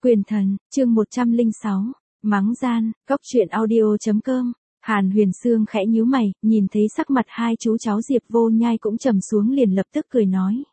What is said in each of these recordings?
Quyền thần, chương 106, mắng gian, góc truyện audio.com. Hàn Huyền Sương khẽ nhíu mày, nhìn thấy sắc mặt hai chú cháu Diệp Vô Nhai cũng trầm xuống liền lập tức cười nói.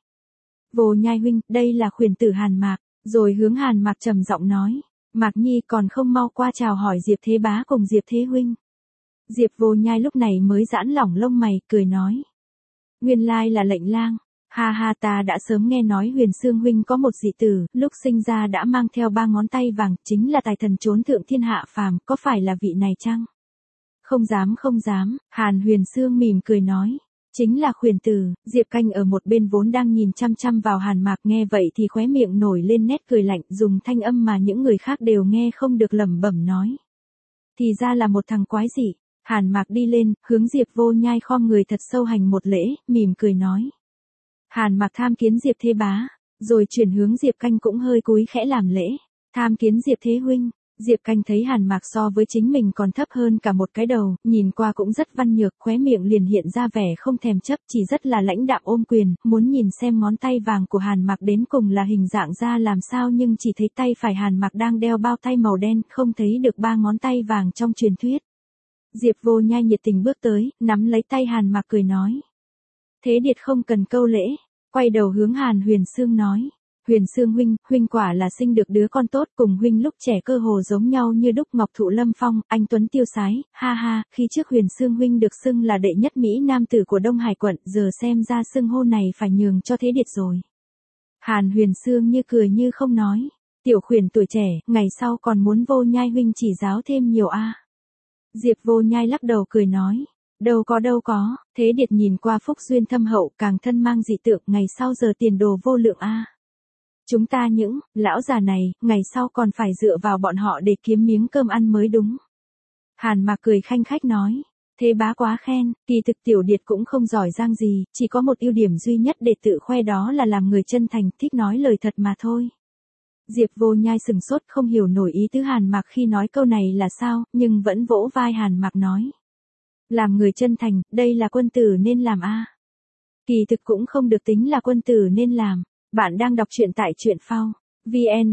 Vô Nhai huynh, đây là khuyển tử Hàn Mạc, rồi hướng Hàn Mạc trầm giọng nói. Mạc Nhi còn không mau qua chào hỏi Diệp Thế Bá cùng Diệp Thế huynh. Diệp Vô Nhai lúc này mới giãn lỏng lông mày, cười nói. Nguyên lai là lệnh lang. Ha ha, ta đã sớm nghe nói Huyền Sương huynh có một dị tử, lúc sinh ra đã mang theo 3 ngón tay vàng, chính là tài thần trốn thượng thiên hạ phàm, có phải là vị này chăng? Không dám, Hàn Huyền Sương mỉm cười nói. Chính là khuyển tử. Diệp Canh ở một bên vốn đang nhìn chăm chăm vào Hàn Mạc, nghe vậy thì khóe miệng nổi lên nét cười lạnh, dùng thanh âm mà những người khác đều nghe không được, lẩm bẩm nói. Thì ra là một thằng quái dị. Hàn Mạc đi lên, hướng Diệp Vô Nhai khom người thật sâu hành một lễ, mỉm cười nói. Hàn Mạc tham kiến Diệp Thế Bá, rồi chuyển hướng Diệp Canh cũng hơi cúi khẽ làm lễ. Tham kiến Diệp Thế huynh. Diệp Canh thấy Hàn Mạc so với chính mình còn thấp hơn cả một cái đầu, nhìn qua cũng rất văn nhược, khóe miệng liền hiện ra vẻ không thèm chấp, chỉ rất là lãnh đạm ôm quyền, muốn nhìn xem ngón tay vàng của Hàn Mạc đến cùng là hình dạng ra làm sao, nhưng chỉ thấy tay phải Hàn Mạc đang đeo bao tay màu đen, không thấy được 3 ngón tay vàng trong truyền thuyết. Diệp Vô Nhai nhiệt tình bước tới, nắm lấy tay Hàn Mạc cười nói. Thế điệt không cần câu lễ, quay đầu hướng Hàn Huyền Sương nói. Huyền Sương huynh, huynh quả là sinh được đứa con tốt, cùng huynh lúc trẻ cơ hồ giống nhau như đúc, ngọc thụ lâm phong, anh tuấn tiêu sái, ha ha, khi trước Huyền Sương huynh được xưng là đệ nhất Mỹ nam tử của Đông Hải quận, giờ xem ra xưng hô này phải nhường cho Thế điệt rồi. Hàn Huyền Sương như cười như không nói. Tiểu khuyển tuổi trẻ, ngày sau còn muốn Vô Nhai huynh chỉ giáo thêm nhiều a. Diệp Vô Nhai lắc đầu cười nói. Đâu có, Thế điệt nhìn qua phúc duyên thâm hậu, càng thân mang dị tượng, ngày sau giờ tiền đồ vô lượng a. Chúng ta những lão già này, ngày sau còn phải dựa vào bọn họ để kiếm miếng cơm ăn mới đúng. Hàn Mạc cười khanh khách nói. Thế bá quá khen, kỳ thực tiểu điệt cũng không giỏi giang gì, chỉ có một ưu điểm duy nhất để tự khoe, đó là làm người chân thành, thích nói lời thật mà thôi. Diệp Vô Nhai sừng sốt, không hiểu nổi ý tứ Hàn Mạc khi nói câu này là sao, nhưng vẫn vỗ vai Hàn Mạc nói. Làm người chân thành, đây là quân tử nên làm a. Kỳ thực cũng không được tính là quân tử nên làm. Bạn đang đọc truyện tại truyện phao. VN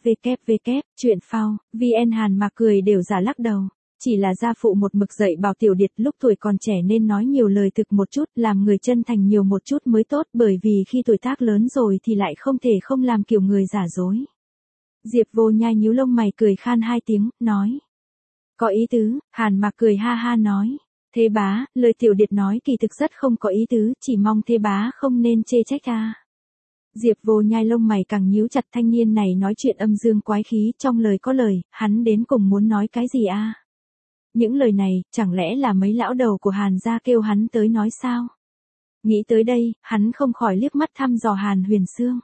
www. Truyện phao, VN. Hàn Mạc cười đều giả lắc đầu. Chỉ là gia phụ một mực dạy bảo tiểu điệt lúc tuổi còn trẻ nên nói nhiều lời thực một chút, làm người chân thành nhiều một chút mới tốt, bởi vì khi tuổi tác lớn rồi thì lại không thể không làm kiểu người giả dối. Diệp Vô Nhai nhíu lông mày cười khan 2 tiếng, nói. Có ý tứ. Hàn Mạc cười ha ha nói. Thế bá, lời tiểu điệt nói kỳ thực rất không có ý tứ, chỉ mong thế bá không nên chê trách a. Diệp Vô Nhai lông mày càng nhíu chặt, thanh niên này nói chuyện âm dương quái khí, trong lời có lời, hắn đến cùng muốn nói cái gì a? Những lời này, chẳng lẽ là mấy lão đầu của Hàn gia kêu hắn tới nói sao? Nghĩ tới đây, hắn không khỏi liếc mắt thăm dò Hàn Huyền Sương.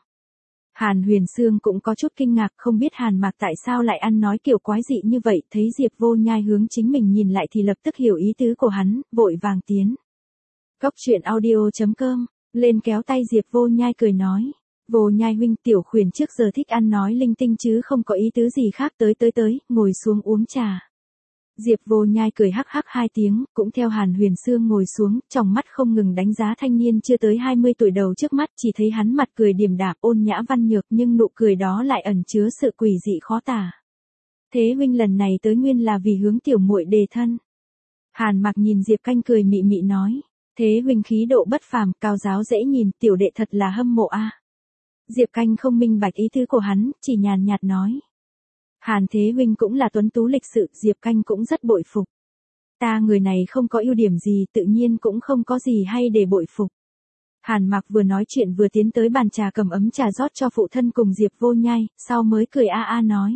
Hàn Huyền Sương cũng có chút kinh ngạc, không biết Hàn Mạc tại sao lại ăn nói kiểu quái dị như vậy, thấy Diệp Vô Nhai hướng chính mình nhìn lại thì lập tức hiểu ý tứ của hắn, vội vàng tiến. Góc truyện audio.com, lên kéo tay Diệp Vô Nhai cười nói. Vô Nhai huynh, tiểu khuyển trước giờ thích ăn nói linh tinh chứ không có ý tứ gì khác, tới, ngồi xuống uống trà. Diệp Vô Nhai cười hắc hắc 2 tiếng, cũng theo Hàn Huyền Sương ngồi xuống, trong mắt không ngừng đánh giá thanh niên chưa tới 20 tuổi đầu trước mắt, chỉ thấy hắn mặt cười điềm đạm ôn nhã văn nhược, nhưng nụ cười đó lại ẩn chứa sự quỷ dị khó tả. Thế huynh lần này tới nguyên là vì hướng tiểu muội đề thân. Hàn Mạc nhìn Diệp Canh cười mị mị nói. Thế huynh khí độ bất phàm, cao giáo dễ nhìn, tiểu đệ thật là hâm mộ a. Diệp Canh không minh bạch ý tứ của hắn, chỉ nhàn nhạt nói. Hàn Thế huynh cũng là tuấn tú lịch sự, Diệp Canh cũng rất bội phục. Ta người này không có ưu điểm gì, tự nhiên cũng không có gì hay để bội phục. Hàn Mạc vừa nói chuyện vừa tiến tới bàn trà cầm ấm trà rót cho phụ thân cùng Diệp Vô Nhai, sau mới cười a a nói.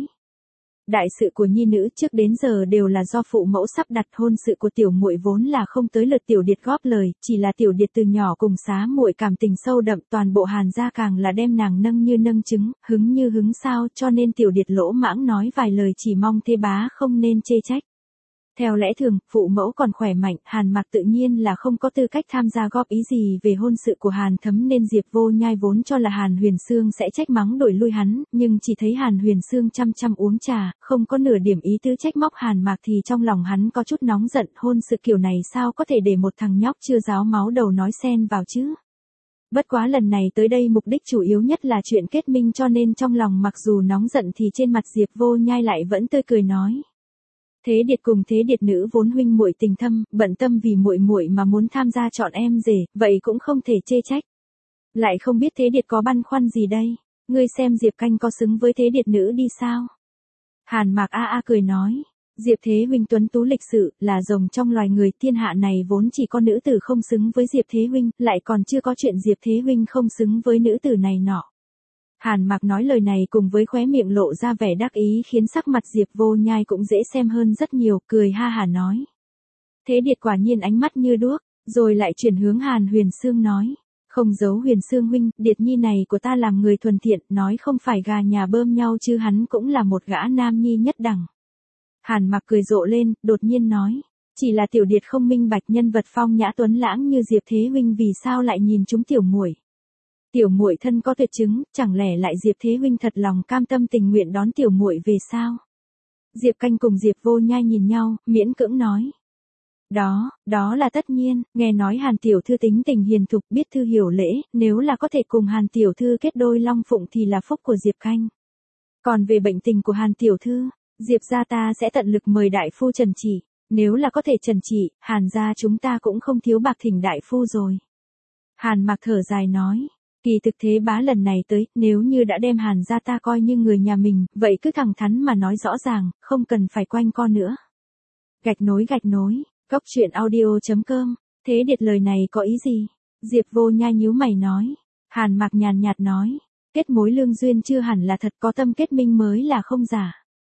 Đại sự của nhi nữ trước đến giờ đều là do phụ mẫu sắp đặt, hôn sự của tiểu muội vốn là không tới lượt tiểu điệt góp lời, chỉ là tiểu điệt từ nhỏ cùng xá muội cảm tình sâu đậm, toàn bộ Hàn gia càng là đem nàng nâng như nâng trứng, hứng như hứng sao, cho nên tiểu điệt lỗ mãng nói vài lời, chỉ mong thế bá không nên chê trách. Theo lẽ thường, phụ mẫu còn khỏe mạnh, Hàn Mạc tự nhiên là không có tư cách tham gia góp ý gì về hôn sự của Hàn Thấm, nên Diệp Vô Nhai vốn cho là Hàn Huyền Sương sẽ trách mắng đổi lui hắn, nhưng chỉ thấy Hàn Huyền Sương chăm chăm uống trà, không có nửa điểm ý tứ trách móc Hàn Mạc thì trong lòng hắn có chút nóng giận, hôn sự kiểu này sao có thể để một thằng nhóc chưa ráo máu đầu nói xen vào chứ. Bất quá lần này tới đây mục đích chủ yếu nhất là chuyện kết minh, cho nên trong lòng mặc dù nóng giận thì trên mặt Diệp Vô Nhai lại vẫn tươi cười nói. Thế Điệt cùng Thế Điệt nữ vốn huynh muội tình thâm, bận tâm vì muội muội mà muốn tham gia chọn em rể, vậy cũng không thể chê trách. Lại không biết Thế Điệt có băn khoăn gì đây, ngươi xem Diệp Canh có xứng với Thế Điệt nữ đi sao? Hàn Mạc cười nói, Diệp Thế huynh tuấn tú lịch sự, là rồng trong loài người, thiên hạ này vốn chỉ có nữ tử không xứng với Diệp Thế huynh, lại còn chưa có chuyện Diệp Thế huynh không xứng với nữ tử này nọ. Hàn Mạc nói lời này cùng với khóe miệng lộ ra vẻ đắc ý khiến sắc mặt Diệp Vô Nhai cũng dễ xem hơn rất nhiều, cười ha hả nói. Thế Điệt quả nhiên ánh mắt như đuốc, rồi lại chuyển hướng Hàn Huyền Sương nói. Không giấu Huyền Sương huynh, Điệt nhi này của ta làm người thuần thiện, nói không phải gà nhà bơm nhau chứ hắn cũng là một gã nam nhi nhất đẳng. Hàn Mạc cười rộ lên, đột nhiên nói. Chỉ là tiểu Điệt không minh bạch nhân vật phong nhã tuấn lãng như Diệp Thế huynh vì sao lại nhìn chúng tiểu muội. Tiểu muội thân có tuyệt chứng, chẳng lẽ lại Diệp Thế huynh thật lòng cam tâm tình nguyện đón tiểu muội về sao? Diệp Canh cùng Diệp Vô Nhai nhìn nhau, miễn cưỡng nói. Đó là tất nhiên, nghe nói Hàn tiểu thư tính tình hiền thục, biết thư hiểu lễ, nếu là có thể cùng Hàn tiểu thư kết đôi long phụng thì là phúc của Diệp Canh. Còn về bệnh tình của Hàn tiểu thư, Diệp gia ta sẽ tận lực mời đại phu trần trị, nếu là có thể trần trị, Hàn gia chúng ta cũng không thiếu bạc thỉnh đại phu rồi. Hàn Mạc thở dài nói. Kỳ thực Thế Bá lần này tới, nếu như đã đem Hàn gia ta coi như người nhà mình, vậy cứ thẳng thắn mà nói rõ ràng, không cần phải quanh co nữa. Gạch nối, Góc truyện audio.com, Thế Điệt lời này có ý gì? Diệp Vô Nhai nhíu mày nói. Hàn Mạc nhàn nhạt nói, kết mối lương duyên chưa hẳn là thật, có tâm kết minh mới là không giả.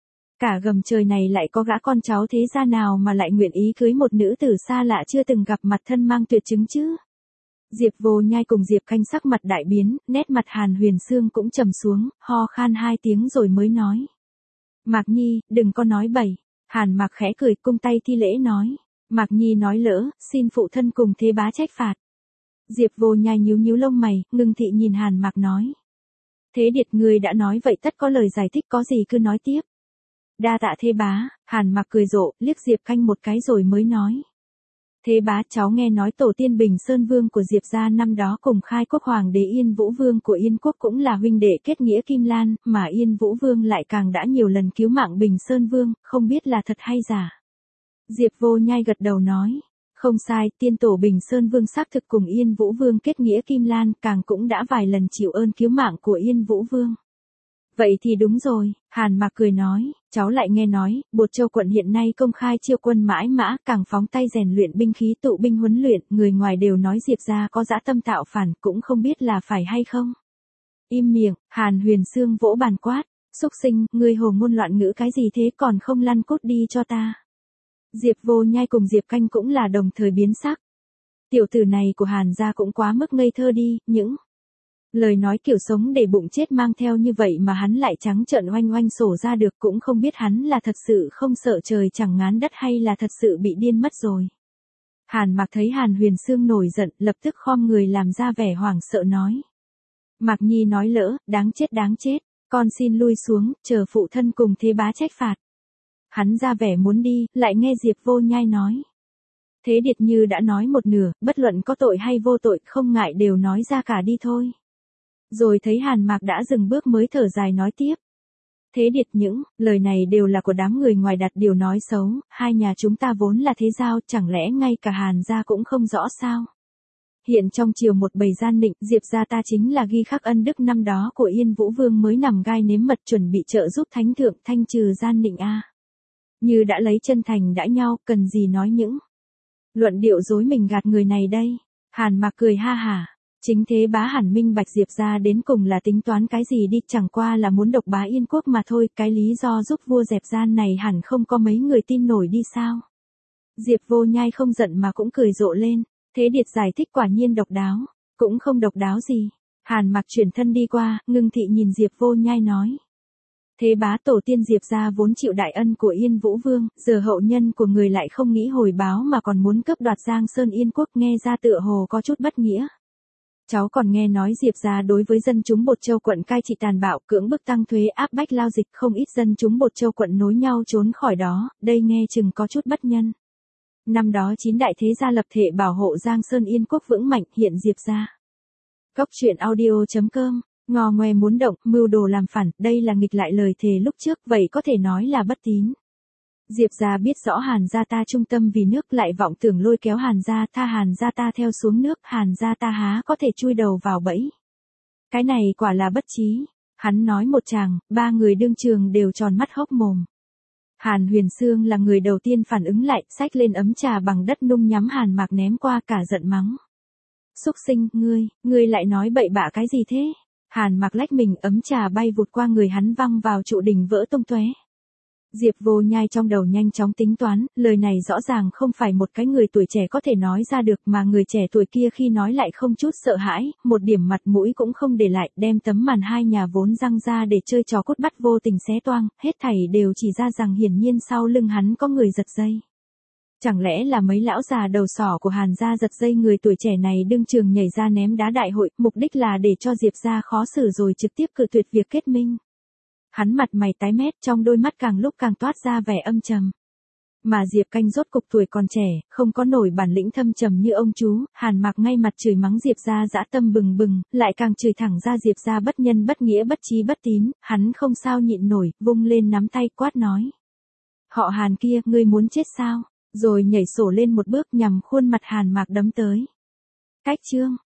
Cả gầm trời này lại có gã con cháu thế gia nào mà lại nguyện ý cưới một nữ tử xa lạ chưa từng gặp mặt thân mang tuyệt chứng chứ? Diệp Vô Nhai cùng Diệp Canh sắc mặt đại biến, nét mặt Hàn Huyền Sương cũng trầm xuống, ho khan 2 tiếng rồi mới nói. Mạc Nhi, đừng có nói bậy. Hàn Mạc khẽ cười cung tay thi lễ nói. Mạc Nhi nói lỡ, xin phụ thân cùng Thế Bá trách phạt. Diệp Vô Nhai nhíu lông mày, ngưng thị nhìn Hàn Mạc nói. Thế Điệt ngươi đã nói vậy tất có lời giải thích, có gì cứ nói tiếp. Đa tạ Thế Bá. Hàn Mạc cười rộ, liếc Diệp Canh một cái rồi mới nói. Thế Bá, cháu nghe nói tổ tiên Bình Sơn Vương của Diệp gia năm đó cùng khai quốc hoàng đế Yên Vũ Vương của Yên Quốc cũng là huynh đệ kết nghĩa Kim Lan, mà Yên Vũ Vương lại càng đã nhiều lần cứu mạng Bình Sơn Vương, không biết là thật hay giả. Diệp Vô Nhai gật đầu nói, không sai, tiên tổ Bình Sơn Vương xác thực cùng Yên Vũ Vương kết nghĩa Kim Lan, càng cũng đã vài lần chịu ơn cứu mạng của Yên Vũ Vương. Vậy thì đúng rồi, Hàn Mạc cười nói, cháu lại nghe nói, Bột Châu quận hiện nay công khai chiêu quân mãi mã, càng phóng tay rèn luyện binh khí tụ binh huấn luyện, người ngoài đều nói Diệp gia có dã tâm tạo phản, cũng không biết là phải hay không. Im miệng, Hàn Huyền Sương vỗ bàn quát, xúc sinh, ngươi hồ ngôn loạn ngữ cái gì thế, còn không lăn cút đi cho ta. Diệp Vô Nhai cùng Diệp Canh cũng là đồng thời biến sắc. Tiểu tử này của Hàn gia cũng quá mức ngây thơ đi, những lời nói kiểu sống để bụng chết mang theo như vậy mà hắn lại trắng trợn oanh oanh sổ ra được, cũng không biết hắn là thật sự không sợ trời chẳng ngán đất hay là thật sự bị điên mất rồi. Hàn Mạc thấy Hàn Huyền Sương nổi giận, lập tức khom người làm ra vẻ hoảng sợ nói. Mạc Nhi nói lỡ, đáng chết, con xin lui xuống, chờ phụ thân cùng Thế Bá trách phạt. Hắn ra vẻ muốn đi, lại nghe Diệp Vô Nhai nói. Thế Điệt như đã nói một nửa, bất luận có tội hay vô tội, không ngại đều nói ra cả đi thôi. Rồi thấy Hàn Mạc đã dừng bước mới thở dài nói tiếp. Thế Điệt, những lời này đều là của đám người ngoài đặt điều nói xấu, hai nhà chúng ta vốn là thế giao, chẳng lẽ ngay cả Hàn gia cũng không rõ sao? Hiện trong triều một bầy gian nịnh, Diệp gia ta chính là ghi khắc ân đức năm đó của Yên Vũ Vương mới nằm gai nếm mật chuẩn bị trợ giúp thánh thượng thanh trừ gian nịnh a. Như đã lấy chân thành đãi nhau, cần gì nói những luận điệu dối mình gạt người này đây. Hàn Mạc cười ha hả. Chính Thế Bá hẳn minh bạch Diệp gia đến cùng là tính toán cái gì đi, chẳng qua là muốn độc bá Yên Quốc mà thôi, cái lý do giúp vua dẹp gian này hẳn không có mấy người tin nổi đi sao. Diệp Vô Nhai không giận mà cũng cười rộ lên, Thế Điệt giải thích quả nhiên độc đáo, cũng không độc đáo gì. Hàn Mạc chuyển thân đi qua, ngưng thị nhìn Diệp Vô Nhai nói. Thế Bá, tổ tiên Diệp gia vốn chịu đại ân của Yên Vũ Vương, giờ hậu nhân của người lại không nghĩ hồi báo mà còn muốn cướp đoạt Giang Sơn Yên Quốc, nghe ra tựa hồ có chút bất nghĩa. Cháu còn nghe nói Diệp gia đối với dân chúng Bột Châu quận cai trị tàn bạo, cưỡng bức tăng thuế, áp bách lao dịch, không ít dân chúng Bột Châu quận nối nhau trốn khỏi đó, đây nghe chừng có chút bất nhân. Năm đó 9 đại thế gia lập thể bảo hộ Giang Sơn Yên Quốc vững mạnh, hiện Diệp gia Cốc truyện audio.com, ngò ngoe muốn động, mưu đồ làm phản, đây là nghịch lại lời thề lúc trước, vậy có thể nói là bất tín. Diệp gia biết rõ Hàn gia ta trung tâm vì nước lại vọng tưởng lôi kéo Hàn gia, tha Hàn gia ta theo xuống nước, Hàn gia ta há có thể chui đầu vào bẫy. Cái này quả là bất trí. Hắn nói một tràng, ba người đương trường đều tròn mắt hốc mồm. Hàn Huyền Sương là người đầu tiên phản ứng lại, xách lên ấm trà bằng đất nung nhắm Hàn Mạc ném qua, cả giận mắng. Xúc sinh, ngươi lại nói bậy bạ cái gì thế? Hàn Mạc lách mình, ấm trà bay vụt qua người hắn văng vào trụ đỉnh vỡ tung tóe. Diệp Vô Nhai trong đầu nhanh chóng tính toán, lời này rõ ràng không phải một cái người tuổi trẻ có thể nói ra được, mà người trẻ tuổi kia khi nói lại không chút sợ hãi, một điểm mặt mũi cũng không để lại, đem tấm màn hai nhà vốn răng ra để chơi trò cút bắt vô tình xé toang, hết thảy đều chỉ ra rằng hiển nhiên sau lưng hắn có người giật dây. Chẳng lẽ là mấy lão già đầu sỏ của Hàn gia giật dây người tuổi trẻ này đương trường nhảy ra ném đá đại hội, mục đích là để cho Diệp gia khó xử rồi trực tiếp cự tuyệt việc kết minh. Hắn mặt mày tái mét, trong đôi mắt càng lúc càng toát ra vẻ âm trầm. Mà Diệp Canh rốt cục tuổi còn trẻ, không có nổi bản lĩnh thâm trầm như ông chú, Hàn Mạc ngay mặt chửi mắng Diệp gia dã tâm bừng bừng, lại càng chửi thẳng ra Diệp gia bất nhân bất nghĩa bất trí bất tín, hắn không sao nhịn nổi, vung lên nắm tay quát nói. Họ Hàn kia, ngươi muốn chết sao? Rồi nhảy sổ lên một bước nhằm khuôn mặt Hàn Mạc đấm tới. Cách chương.